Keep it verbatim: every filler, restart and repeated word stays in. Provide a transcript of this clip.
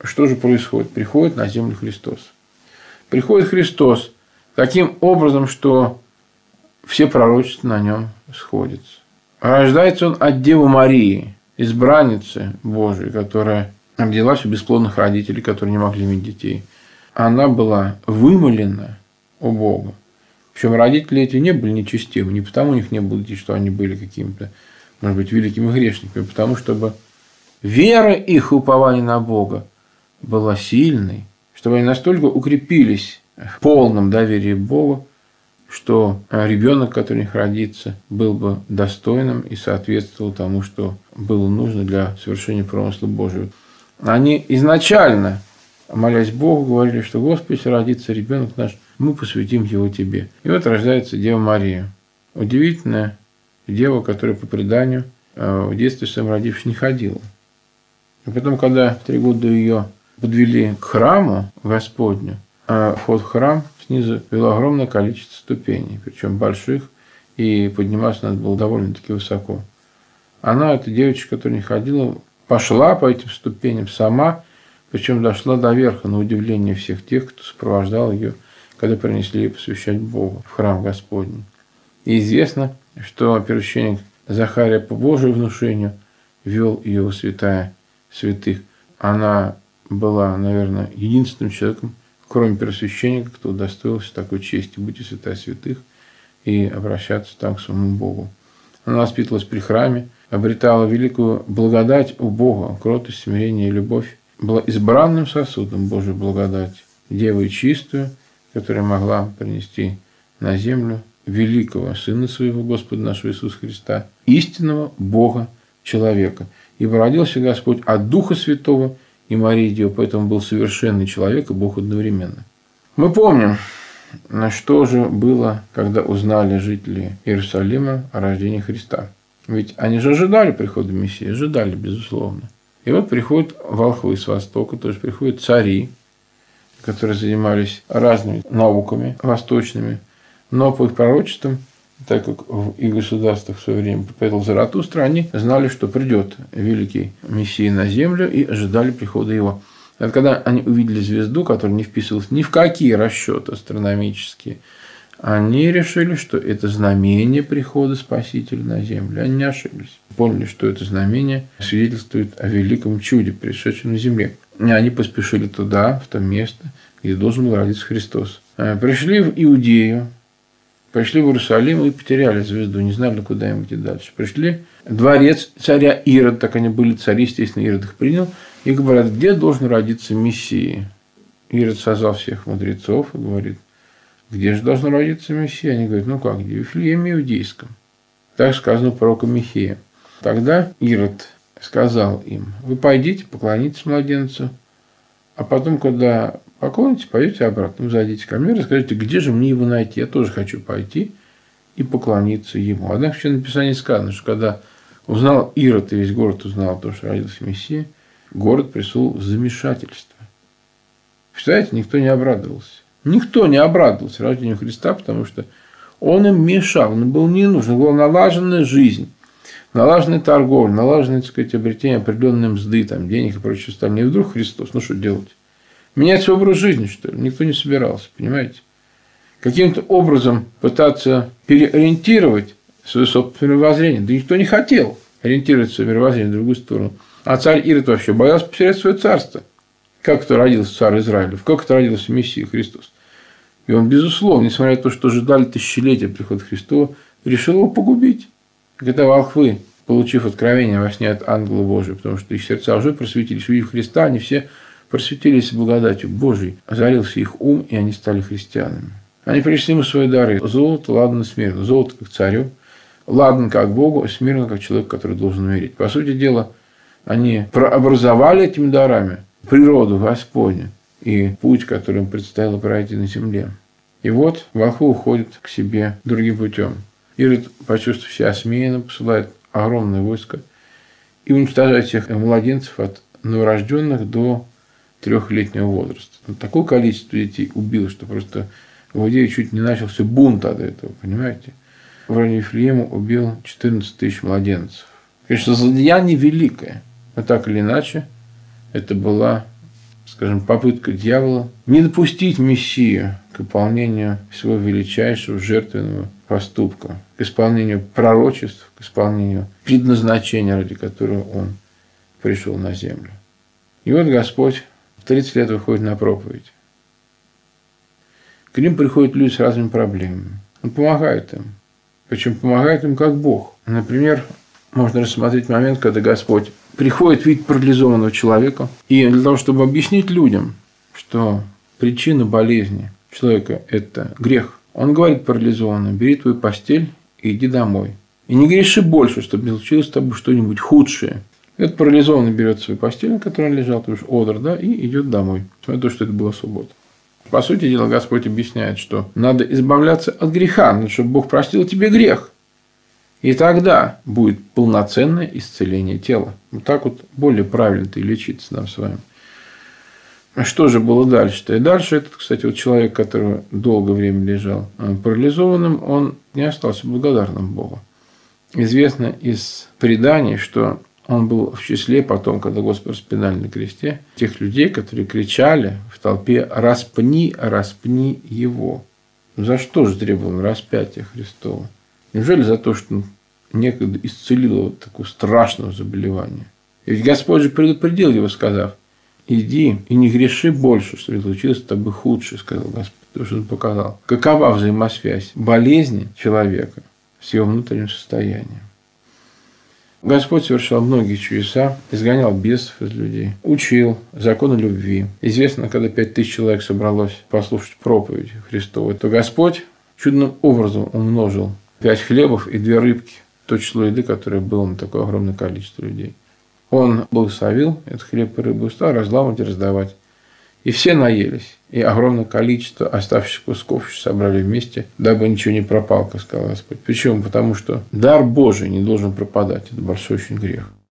что же происходит? Приходит на землю Христос. Приходит Христос таким образом, что все пророчества на нем сходятся. Рождается он от Девы Марии, избранницы Божией, которая родилась у бесплодных родителей, которые не могли иметь детей. Она была вымолена у Бога. Причем родители эти не были нечестивы, не потому у них не было детей, что они были какими-то, может быть, великими грешниками, а потому чтобы вера их и упование на Бога была сильной, чтобы они настолько укрепились в полном доверии к Богу, что ребенок, который у них родится, был бы достойным и соответствовал тому, что было нужно для совершения промысла Божьего. Они изначально, молясь Богу, говорили, что Господи, если родится ребенок наш, мы посвятим его Тебе. И вот рождается Дева Мария. Удивительная дева, которая по преданию в детстве своем родившись не ходила. И потом, когда в три года ее подвели к храму Господню, а вход в храм снизу вело огромное количество ступеней, причем больших, и подниматься надо было довольно-таки высоко. Она, эта девочка, которая не ходила, пошла по этим ступеням сама, причем дошла до верха, на удивление всех тех, кто сопровождал ее, когда принесли ее посвящать Богу в храм Господний. И известно, что первосвященник Захария по Божию внушению вел ее во святая святых. Она была, наверное, единственным человеком, кроме первосвященника, кто удостоился такой чести быть у святая святых и обращаться там к своему Богу. Она воспитывалась при храме, обретала великую благодать у Бога, кротость, смирение и любовь, была избранным сосудом Божьей благодати, девой чистую, которая могла принести на землю великого Сына Своего, Господа нашего Иисуса Христа, истинного Бога человека. Ибо родился Господь от Духа Святого и Марии Девы, поэтому был совершенный человек и Бог одновременно. Мы помним, что же было, когда узнали жители Иерусалима о рождении Христа. Ведь они же ожидали прихода Мессии, ожидали, безусловно. И вот приходят волхвы с Востока, то есть приходят цари, которые занимались разными науками восточными, но по их пророчествам, так как в их государствах в свое время проповедовал Заратустра, они знали, что придет великий Мессия на землю и ожидали прихода его. И когда они увидели звезду, которая не вписывалась ни в какие расчеты астрономические, они решили, что это знамение прихода Спасителя на землю. Они не ошиблись. Поняли, что это знамение свидетельствует о великом чуде, пришедшем на земле. И они поспешили туда, в то место, где должен был родиться Христос. Пришли в Иудею, пришли в Иерусалим и потеряли звезду, не знали, куда им идти дальше. Пришли в дворец царя Ирода, так они были цари, естественно, Ирод их принял, и говорят, где должен родиться Мессия. Ирод созвал всех мудрецов и говорит, где же должен родиться Мессия? Они говорят, ну как, где? В Вифлееме Иудейском. Так сказано пророком Михея. Тогда Ирод сказал им, вы пойдите, поклонитесь младенцу, а потом, когда поклонитесь, пойдете обратно, зайдите ко мне, расскажите, где же мне его найти. Я тоже хочу пойти и поклониться ему. Однако в Написании сказано, что когда узнал Ирод, и весь город узнал то, что родился Мессия, город пришел в замешательство. Представляете, никто не обрадовался. Никто не обрадовался рождению Христа, потому что он им мешал, он был не нужен, была налаженная жизнь, налаженная торговля, налаженное, так сказать, обретение определенной мзды, там, денег и прочее остальное. И вдруг Христос, ну что делать? Менять свой образ жизни, что ли? Никто не собирался, понимаете? Каким-то образом пытаться переориентировать свое собственное мировоззрение. Да никто не хотел ориентировать свое мировоззрение в другую сторону. А царь Ирод вообще боялся потерять свое царство. Как это родился царь Израилев? Как это родился Мессия Христос? И он, безусловно, несмотря на то, что ожидали тысячелетия прихода Христова, решил его погубить. Когда волхвы, получив откровение во сне от ангела Божия, потому что их сердца уже просветились, увидев Христа, они все просветились благодатью Божией, озарился их ум, и они стали христианами. Они принесли ему свои дары. Золото, ладно, смирно. Золото как царю, ладно как Богу, смирно как человек, который должен умереть. По сути дела, они прообразовали этими дарами природу Господню и путь, который им предстояло пройти на земле. И вот волхвы уходят к себе другим путем. Ирод, почувствовав себя осмеянным, посылает огромное войско и уничтожает всех младенцев от новорожденных до трехлетнего возраста. Такое количество детей убило, что просто в Иудее чуть не начался бунт от этого, понимаете? В районе Вифлеема убил четырнадцать тысяч младенцев. Конечно, злодеяние великое, но так или иначе, это была скажем, попытка дьявола не допустить Мессию к выполнению своего величайшего жертвенного поступка, к исполнению пророчеств, к исполнению предназначения, ради которого он пришел на землю. И вот Господь в тридцать лет выходит на проповедь. К ним приходят люди с разными проблемами. Он помогает им. Причем помогает им как Бог. Например, можно рассмотреть момент, когда Господь приходит в вид парализованного человека. И для того, чтобы объяснить людям, что причина болезни человека – это грех, он говорит парализованному: бери твою постель и иди домой. И не греши больше, чтобы не случилось с тобой что-нибудь худшее. Этот парализованный берет свою постель, на которой он лежал, то есть одр, да, и идет домой. Несмотря на то, что это была суббота. По сути дела, Господь объясняет, что надо избавляться от греха, чтобы Бог простил тебе грех. И тогда будет полноценное исцеление тела. Вот так вот более правильно-то и лечиться нам с вами. А что же было дальше-то? И дальше этот, кстати, вот человек, который долгое время лежал парализованным, он не остался благодарным Богу. Известно из преданий, что он был в числе потом, когда Господь распинали на кресте, тех людей, которые кричали в толпе: «Распни, распни его». За что же требовано распятие Христова? Неужели за то, что он некогда исцелил вот такое страшное заболевание? И ведь Господь же предупредил его, сказав: «Иди и не греши больше, что случилось с тобой худшее», сказал Господь. Потому что он показал, какова взаимосвязь болезни человека с его внутренним состоянием. Господь совершал многие чудеса, изгонял бесов из людей, учил закону любви. Известно, когда пять тысяч человек собралось послушать проповедь Христову, то Господь чудным образом умножил пять хлебов и две рыбки, то число еды, которое было на такое огромное количество людей. Он благословил этот хлеб и рыбу и стал разламывать и раздавать. И все наелись, и огромное количество оставшихся кусков собрали вместе, дабы ничего не пропало, как сказал Господь. Причем потому, что дар Божий не должен пропадать. Это большой очень грех.